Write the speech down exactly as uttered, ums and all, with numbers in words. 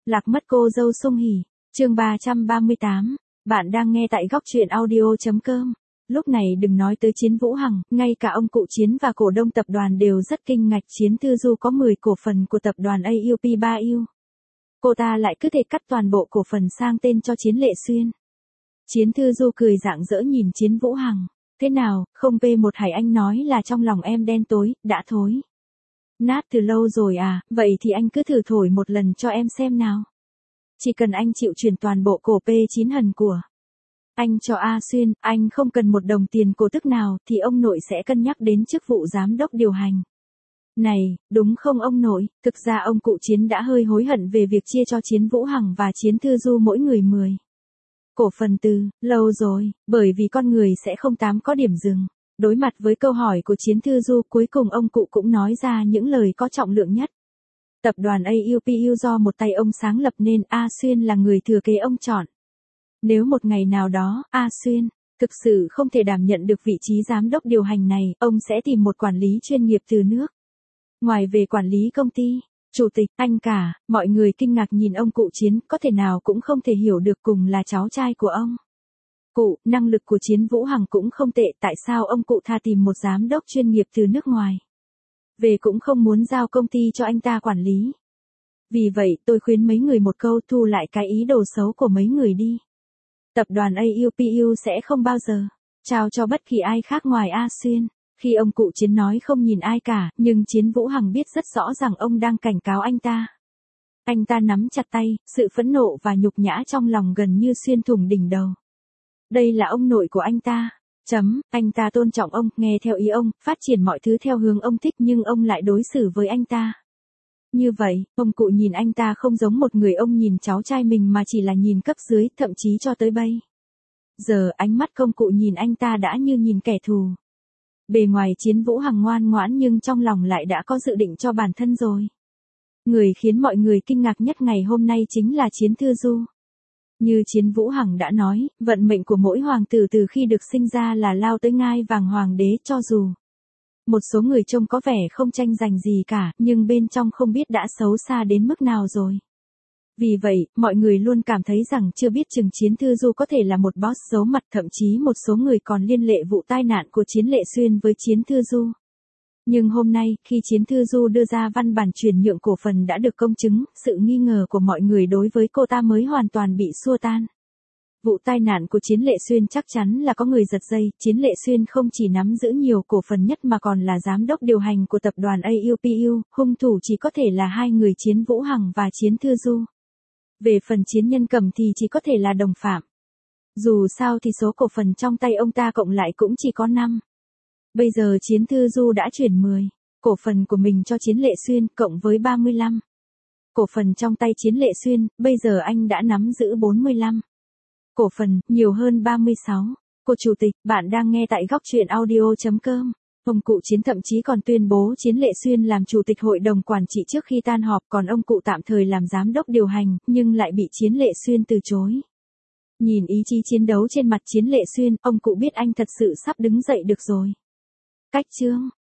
Lạc mất cô dâu Sung Hỉ, chương ba trăm ba mươi tám, bạn đang nghe tại góc truyện audio.com. Lúc này đừng nói tới Chiến Vũ Hằng, ngay cả ông cụ Chiến và cổ đông tập đoàn đều rất kinh ngạc. Chiến Thư Du có mười cổ phần của tập đoàn a u pê ba U. Cô ta lại cứ thể cắt toàn bộ cổ phần sang tên cho Chiến Lệ Xuyên. Chiến Thư Du cười rạng rỡ nhìn Chiến Vũ Hằng. Thế nào, không vê một Hải Anh nói là trong lòng em đen tối, đã thối. Nát từ lâu rồi à, vậy thì anh cứ thử thổi một lần cho em xem nào. Chỉ cần anh chịu chuyển toàn bộ cổ pê chín hần của anh cho A Xuyên, anh không cần một đồng tiền cổ tức nào thì ông nội sẽ cân nhắc đến chức vụ giám đốc điều hành. Này, đúng không ông nội, thực ra ông cụ Chiến đã hơi hối hận về việc chia cho Chiến Vũ Hằng và Chiến Thư Du mỗi người mười cổ phần từ lâu rồi, bởi vì con người sẽ không tám có điểm dừng. Đối mặt với câu hỏi của Chiến Thư Du, cuối cùng ông cụ cũng nói ra những lời có trọng lượng nhất. Tập đoàn a u pê u do một tay ông sáng lập nên A Xuyên là người thừa kế ông chọn. Nếu một ngày nào đó, A Xuyên thực sự không thể đảm nhận được vị trí giám đốc điều hành này, ông sẽ tìm một quản lý chuyên nghiệp từ nước ngoài về quản lý công ty. Chủ tịch, anh cả, mọi người kinh ngạc nhìn ông cụ Chiến, có thể nào cũng không thể hiểu được cùng là cháu trai của ông. Cụ, năng lực của Chiến Vũ Hằng cũng không tệ, tại sao ông cụ tha tìm một giám đốc chuyên nghiệp từ nước ngoài về cũng không muốn giao công ty cho anh ta quản lý. Vì vậy, tôi khuyên mấy người một câu, thu lại cái ý đồ xấu của mấy người đi. Tập đoàn a u pê u sẽ không bao giờ trao cho bất kỳ ai khác ngoài A Xuyên. Khi ông cụ Chiến nói không nhìn ai cả, nhưng Chiến Vũ Hằng biết rất rõ rằng ông đang cảnh cáo anh ta. Anh ta nắm chặt tay, sự phẫn nộ và nhục nhã trong lòng gần như xuyên thủng đỉnh đầu. Đây là ông nội của anh ta. Chấm, anh ta tôn trọng ông, nghe theo ý ông, phát triển mọi thứ theo hướng ông thích, nhưng ông lại đối xử với anh ta như vậy. Ông cụ nhìn anh ta không giống một người ông nhìn cháu trai mình mà chỉ là nhìn cấp dưới, thậm chí cho tới bây giờ ánh mắt công cụ nhìn anh ta đã như nhìn kẻ thù. Bề ngoài Chiến Vũ Hằng ngoan ngoãn nhưng trong lòng lại đã có dự định cho bản thân rồi. Người khiến mọi người kinh ngạc nhất ngày hôm nay chính là Chiến Thư Du. Như Chiến Vũ Hằng đã nói, vận mệnh của mỗi hoàng tử từ khi được sinh ra là lao tới ngai vàng hoàng đế, cho dù một số người trông có vẻ không tranh giành gì cả, nhưng bên trong không biết đã xấu xa đến mức nào rồi. Vì vậy, mọi người luôn cảm thấy rằng chưa biết chừng Chiến Thư Du có thể là một boss giấu mặt, thậm chí một số người còn liên lệ vụ tai nạn của Chiến Lệ Xuyên với Chiến Thư Du. Nhưng hôm nay, khi Chiến Thư Du đưa ra văn bản chuyển nhượng cổ phần đã được công chứng, sự nghi ngờ của mọi người đối với cô ta mới hoàn toàn bị xua tan. Vụ tai nạn của Chiến Lệ Xuyên chắc chắn là có người giật dây. Chiến Lệ Xuyên không chỉ nắm giữ nhiều cổ phần nhất mà còn là giám đốc điều hành của tập đoàn a u pê u, hung thủ chỉ có thể là hai người Chiến Vũ Hằng và Chiến Thư Du. Về phần Chiến Nhân Cẩm thì chỉ có thể là đồng phạm. Dù sao thì số cổ phần trong tay ông ta cộng lại cũng chỉ có năm. Bây giờ Chiến Thư Du đã chuyển mười cổ phần của mình cho Chiến Lệ Xuyên, cộng với ba mươi lăm cổ phần trong tay Chiến Lệ Xuyên, bây giờ anh đã nắm giữ bốn mươi lăm cổ phần, nhiều hơn ba mươi sáu. Cô chủ tịch, bạn đang nghe tại góc truyện audio.com. Ông cụ Chiến thậm chí còn tuyên bố Chiến Lệ Xuyên làm chủ tịch hội đồng quản trị trước khi tan họp, còn ông cụ tạm thời làm giám đốc điều hành, nhưng lại bị Chiến Lệ Xuyên từ chối. Nhìn ý chí chiến đấu trên mặt Chiến Lệ Xuyên, ông cụ biết anh thật sự sắp đứng dậy được rồi. Cách chương